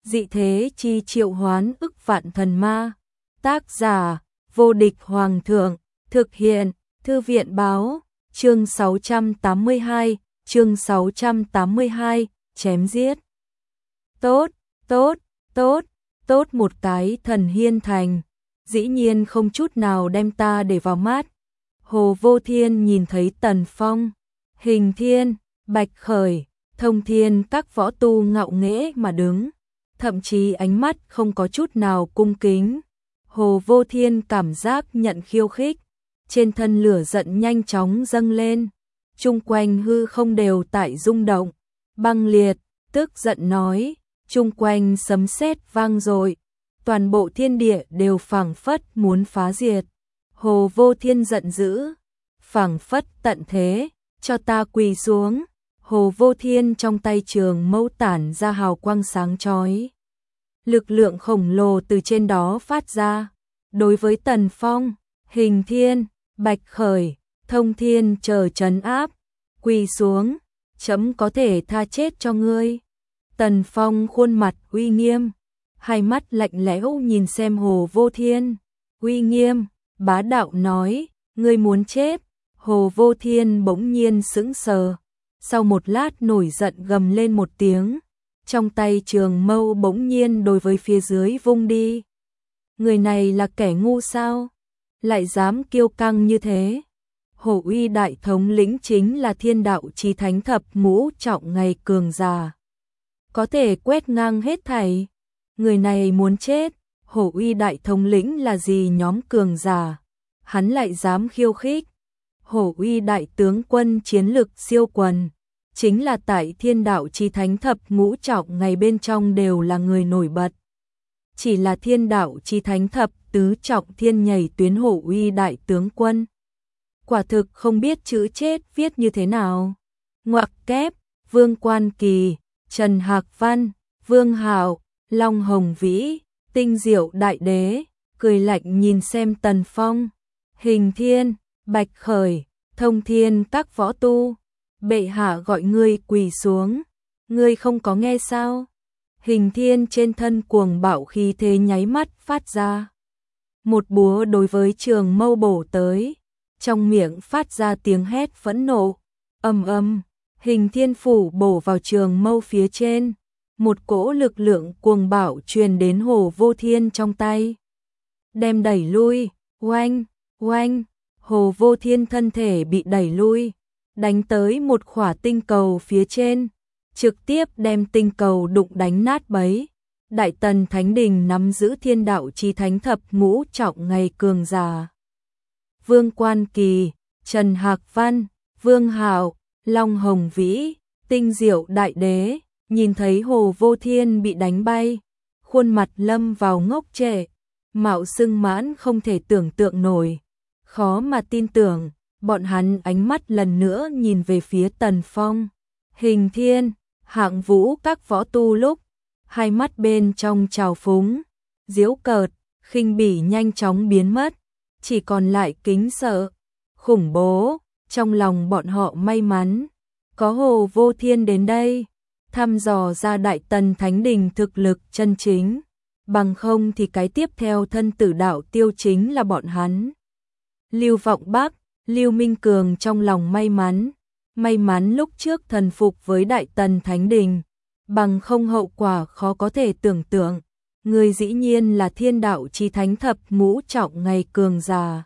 Dị thế chi triệu hoán ức vạn thần ma. Tác giả: Vô địch hoàng thượng. Thực hiện: Thư viện báo. Chương 682, chém giết. Tốt, tốt, tốt, tốt một cái Thần Hiên Thành, dĩ nhiên không chút nào đem ta để vào mắt. Hồ Vô Thiên nhìn thấy Tần Phong, Hình Thiên, Bạch Khởi, Thông Thiên các võ tu ngạo nghễ mà đứng, thậm chí ánh mắt không có chút nào cung kính. Hồ Vô Thiên cảm giác nhận khiêu khích, trên thân lửa giận nhanh chóng dâng lên, chung quanh hư không đều tại rung động, băng liệt, tức giận nói, chung quanh sấm sét vang dội, toàn bộ thiên địa đều phảng phất muốn phá diệt. Hồ Vô Thiên giận dữ, phảng phất tận thế, cho ta quỳ xuống. Hồ Vô Thiên trong tay trường mâu tản ra hào quang sáng chói, lực lượng khổng lồ từ trên đó phát ra, đối với Tần Phong, Hình Thiên, Bạch Khởi, Thông Thiên chờ trấn áp, quỳ xuống, chấm có thể tha chết cho ngươi. Tần Phong khuôn mặt uy nghiêm, hai mắt lạnh lẽo nhìn xem Hồ Vô Thiên, uy nghiêm, bá đạo nói, ngươi muốn chết. Hồ Vô Thiên bỗng nhiên sững sờ, sau một lát nổi giận gầm lên một tiếng, trong tay trường mâu bỗng nhiên đối với phía dưới vung đi. Người này là kẻ ngu sao? Lại dám kiêu căng như thế? Hổ Uy đại thống lĩnh chính là Thiên Đạo Chí Thánh thập ngũ trọng ngày cường giả, có thể quét ngang hết thảy. Người này muốn chết. Hổ Uy đại thống lĩnh là gì nhóm cường giả, hắn lại dám khiêu khích. Hổ Uy đại tướng quân chiến lực siêu quần, chính là tại Thiên Đạo Chí Thánh thập ngũ trọng ngày bên trong đều là người nổi bật. Chỉ là Thiên Đạo Chí Thánh thập tứ trọng thiên nhảy tuyến Hổ Uy đại tướng quân, quả thực không biết chữ chết viết như thế nào. Ngoặc kép, Vương Quan Kỳ, Trần Hạc Văn, Vương Hạo, Long Hồng Vĩ, Tinh Diệu Đại Đế, cười lạnh nhìn xem Tần Phong, Hình Thiên, Bạch Khởi, Thông Thiên các võ tu. Bệ hạ gọi ngươi quỳ xuống, ngươi không có nghe sao? Hình Thiên trên thân cuồng bạo khí thế nháy mắt phát ra, một búa đối với trường mâu bổ tới, trong miệng phát ra tiếng hét phẫn nộ, ầm ầm. Hình Thiên phủ bổ vào trường mâu phía trên, một cỗ lực lượng cuồng bạo truyền đến Hồ Vô Thiên trong tay, đem đẩy lui. Oanh, oanh. Hồ Vô Thiên thân thể bị đẩy lui, đánh tới một khỏa tinh cầu phía trên, trực tiếp đem tinh cầu đụng đánh nát bấy. Đại Tần Thánh Đình nắm giữ Thiên Đạo Chí Thánh thập ngũ trọng ngày cường giả. Vương Quan Kỳ, Trần Hạc Văn, Vương Hạo, Long Hồng Vĩ, Tinh Diệu Đại Đế, nhìn thấy Hồ Vô Thiên bị đánh bay, khuôn mặt lâm vào ngốc trệ, mạo sưng mãn không thể tưởng tượng nổi, khó mà tin tưởng. Bọn hắn ánh mắt lần nữa nhìn về phía Tần Phong, Hình Thiên, Hạng Vũ các võ tu lúc, hai mắt bên trong trào phúng, giễu cợt, khinh bỉ nhanh chóng biến mất, chỉ còn lại kính sợ, khủng bố. Trong lòng bọn họ may mắn có Hồ Vô Thiên đến đây, thăm dò ra Đại Tần Thánh Đình thực lực chân chính, bằng không thì cái tiếp theo thân tử đạo tiêu chính là bọn hắn. Lưu Vọng Bắc, Lưu Minh Cường trong lòng may mắn lúc trước thần phục với Đại Tần Thánh Đình, bằng không hậu quả khó có thể tưởng tượng. Người dĩ nhiên là Thiên Đạo Chí Thánh thập ngũ trọng ngày cường giả.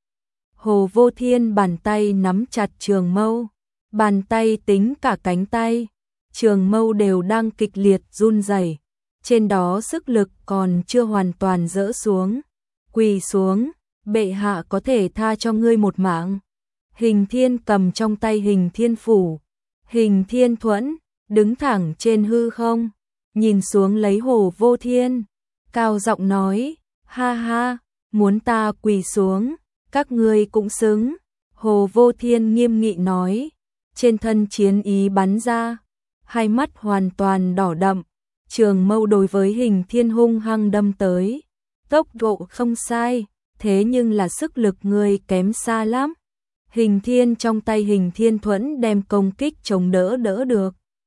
Hồ Vô Thiên bàn tay nắm chặt trường mâu, bàn tay tính cả cánh tay, trường mâu đều đang kịch liệt run rẩy, trên đó sức lực còn chưa hoàn toàn dỡ xuống. Quỳ xuống, bệ hạ có thể tha cho ngươi một mạng. Hình Thiên cầm trong tay Hình Thiên phủ, Hình Thiên thuẫn, đứng thẳng trên hư không, nhìn xuống lấy Hồ Vô Thiên, cao giọng nói, ha ha, muốn ta quỳ xuống, các ngươi cũng xứng. Hồ Vô Thiên nghiêm nghị nói, trên thân chiến ý bắn ra, hai mắt hoàn toàn đỏ đậm, trường mâu đối với Hình Thiên hung hăng đâm tới, tốc độ không sai, thế nhưng là sức lực ngươi kém xa lắm. Hình Thiên trong tay Hình Thiên thuẫn đem công kích chống đỡ được,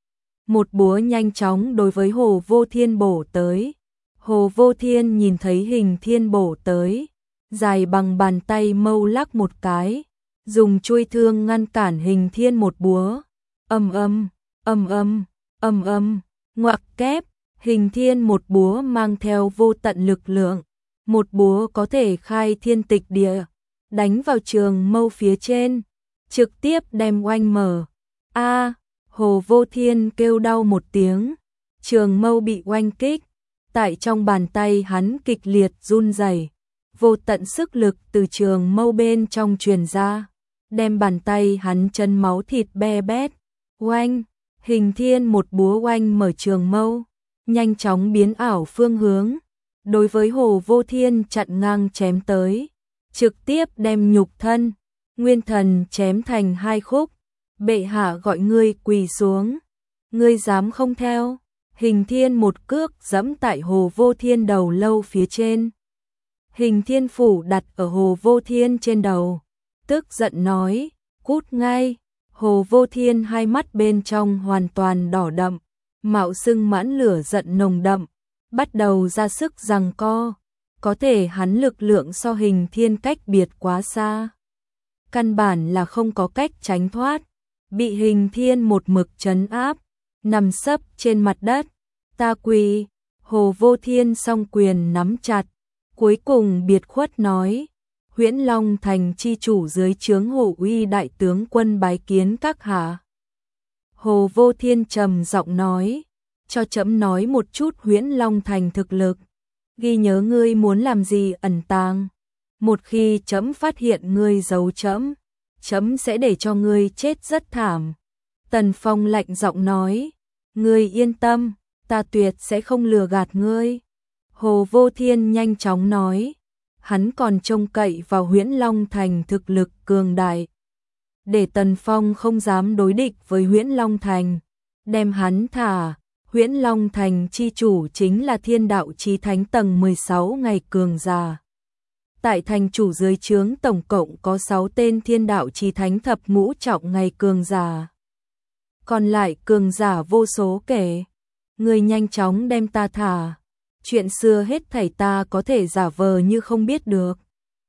một búa nhanh chóng đối với Hồ Vô Thiên bổ tới. Hồ Vô Thiên nhìn thấy Hình Thiên bổ tới, dài bằng bàn tay mâu lắc một cái, dùng chuôi thương ngăn cản Hình Thiên một búa. Ầm ầm, ầm ầm, ầm ầm, ngoặc kép, Hình Thiên một búa mang theo vô tận lực lượng, một búa có thể khai thiên tịch địa, đánh vào trường mâu phía trên, trực tiếp đem oanh mở. A, Hồ Vô Thiên kêu đau một tiếng, trường mâu bị oanh kích, tại trong bàn tay hắn kịch liệt run rẩy, vô tận sức lực từ trường mâu bên trong truyền ra, đem bàn tay hắn chân máu thịt be bét. Oanh, Hình Thiên một búa oanh mở trường mâu, nhanh chóng biến ảo phương hướng, đối với Hồ Vô Thiên chặn ngang chém tới, trực tiếp đem nhục thân, nguyên thần chém thành hai khúc. Bệ hạ gọi ngươi quỳ xuống, ngươi dám không theo? Hình Thiên một cước giẫm tại Hồ Vô Thiên đầu lâu phía trên. Hình Thiên phủ đặt ở Hồ Vô Thiên trên đầu, tức giận nói, cút ngay. Hồ Vô Thiên hai mắt bên trong hoàn toàn đỏ đậm, mạo sưng mãn lửa giận nồng đậm, bắt đầu ra sức giằng co, có thể hắn lực lượng so Hình Thiên cách biệt quá xa, căn bản là không có cách tránh thoát, bị Hình Thiên một mực trấn áp, nằm sấp trên mặt đất. Ta quỳ. Hồ Vô Thiên song quyền nắm chặt, cuối cùng biệt khuất nói, Huyễn Long Thành chi chủ dưới trướng Hồ Uy đại tướng quân bái kiến các hạ. Hồ Vô Thiên trầm giọng nói, cho trẫm nói một chút Huyễn Long Thành thực lực, ghi nhớ ngươi muốn làm gì ẩn tàng, một khi trẫm phát hiện ngươi giấu trẫm, trẫm sẽ để cho ngươi chết rất thảm. Tần Phong lạnh giọng nói, ngươi yên tâm, ta tuyệt sẽ không lừa gạt ngươi. Hồ Vô Thiên nhanh chóng nói, hắn còn trông cậy vào Huyễn Long Thành thực lực cường đại, để Tần Phong không dám đối địch với Huyễn Long Thành, đem hắn thả. Huyễn Long Thành chi chủ chính là Thiên Đạo Chí Thánh tầng 16 ngày cường giả. Tại thành chủ dưới trướng tổng cộng có 6 tên Thiên Đạo Chí Thánh thập ngũ trọng ngày cường giả. Còn lại cường giả vô số kể. Người nhanh chóng đem ta thả. Chuyện xưa hết thảy ta có thể giả vờ như không biết được.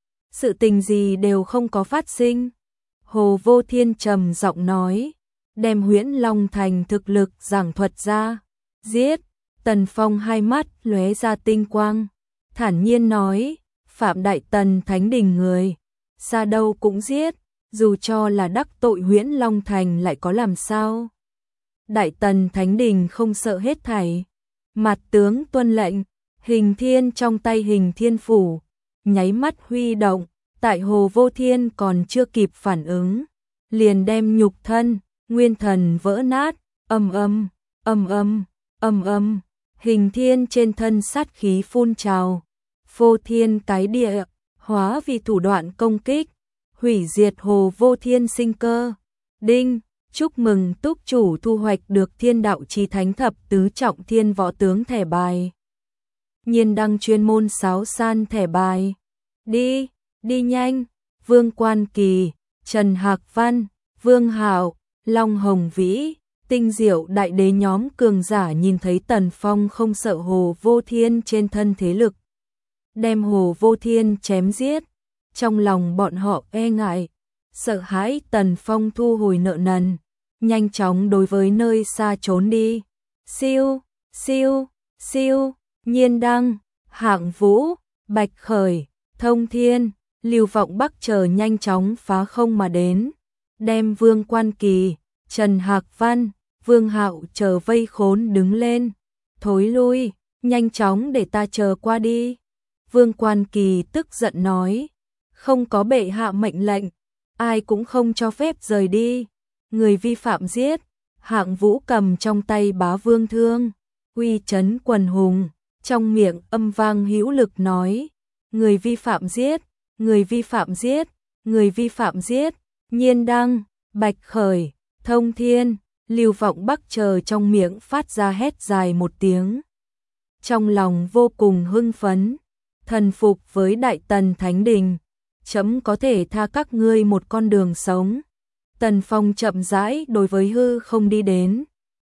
Sự tình gì đều không có phát sinh. Hồ Vô Thiên trầm giọng nói, đem Huyễn Long Thành thực lực giảng thuật ra. Giết. Tần Phong hai mắt lóe ra tinh quang, thản nhiên nói, phạm Đại Tần Thánh Đình người, xa đâu cũng giết, dù cho là đắc tội Huyễn Long Thành lại có làm sao? Đại Tần Thánh Đình không sợ hết thảy. Mặt tướng tuân lệnh. Hình Thiên trong tay Hình Thiên phủ nháy mắt huy động, tại Hồ Vô Thiên còn chưa kịp phản ứng, liền đem nhục thân, nguyên thần vỡ nát. Ầm ầm, ầm ầm, ầm ầm, Hình Thiên trên thân sát khí phun trào, phô thiên cái địa, hóa vì thủ đoạn công kích, hủy diệt Hồ Vô Thiên sinh cơ. Đinh, chúc mừng túc chủ thu hoạch được Thiên Đạo Chí Thánh thập tứ trọng thiên võ tướng thẻ bài. Nhiên đăng chuyên môn sáo san thẻ bài. Đi, đi nhanh. Vương Quan Kỳ, Trần Hạc Văn, Vương Hạo, Long Hồng Vĩ, Tinh Diệu đại đế nhóm cường giả nhìn thấy Tần Phong không sợ Hồ Vô Thiên trên thân thế lực, đem Hồ Vô Thiên chém giết, trong lòng bọn họ e ngại, sợ hãi Tần Phong thu hồi nợ nần, nhanh chóng đối với nơi xa trốn đi. Siêu, siêu, siêu, Nhiên Đăng, Hạng Vũ, Bạch Khởi, Thông Thiên, Lưu Vọng Bắc chờ nhanh chóng phá không mà đến, đem Vương Quan Kỳ, Trần Hạc Văn, Vương Hạo chờ vây khốn đứng lên. Thối lui, nhanh chóng để ta chờ qua đi. Vương Quan Kỳ tức giận nói, không có bệ hạ mệnh lệnh, ai cũng không cho phép rời đi. Người vi phạm giết. Hạng Vũ cầm trong tay bá vương thương, uy chấn quần hùng, trong miệng âm vang hữu lực nói, người vi phạm giết, người vi phạm giết, người vi phạm giết. Nhiên Đăng, Bạch Khởi, Thông Thiên, Lưu Vọng Bắc chờ trong miệng phát ra hét dài một tiếng. Trong lòng vô cùng hưng phấn, thần phục với Đại Tần Thánh Đình, chấm có thể tha các ngươi một con đường sống. Tần Phong chậm rãi đối với hư không đi đến,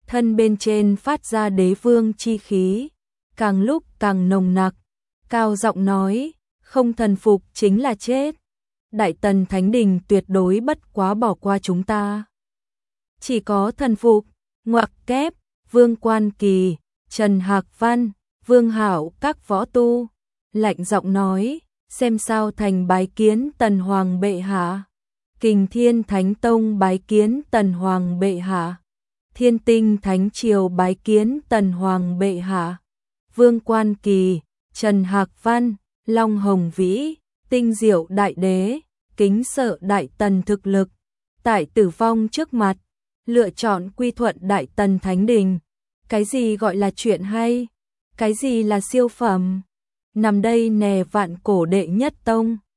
thân bên trên phát ra đế vương chi khí, càng lúc càng nồng nặc, cao giọng nói, không thần phục chính là chết. Đại Tần Thánh Đình tuyệt đối bất quá bỏ qua chúng ta. Chỉ có thần phục, ngoặc kép, Vương Quan Kỳ, Trần Hạc Văn, Vương Hảo các võ tu, lạnh giọng nói, xem sao thành bái kiến Tần Hoàng bệ hạ. Kình Thiên Thánh Tông bái kiến Tần Hoàng bệ hạ. Thiên Tinh Thánh Triều bái kiến Tần Hoàng bệ hạ. Vương Quan Kỳ, Trần Hạc Văn, Long Hồng Vĩ, Tinh Diệu Đại Đế, kính sợ Đại Tần thực lực, tại tử vong trước mặt, lựa chọn quy thuận Đại Tần Thánh Đình. Cái gì gọi là chuyện hay? Cái gì là siêu phẩm? Nằm đây nè vạn cổ đệ nhất tông.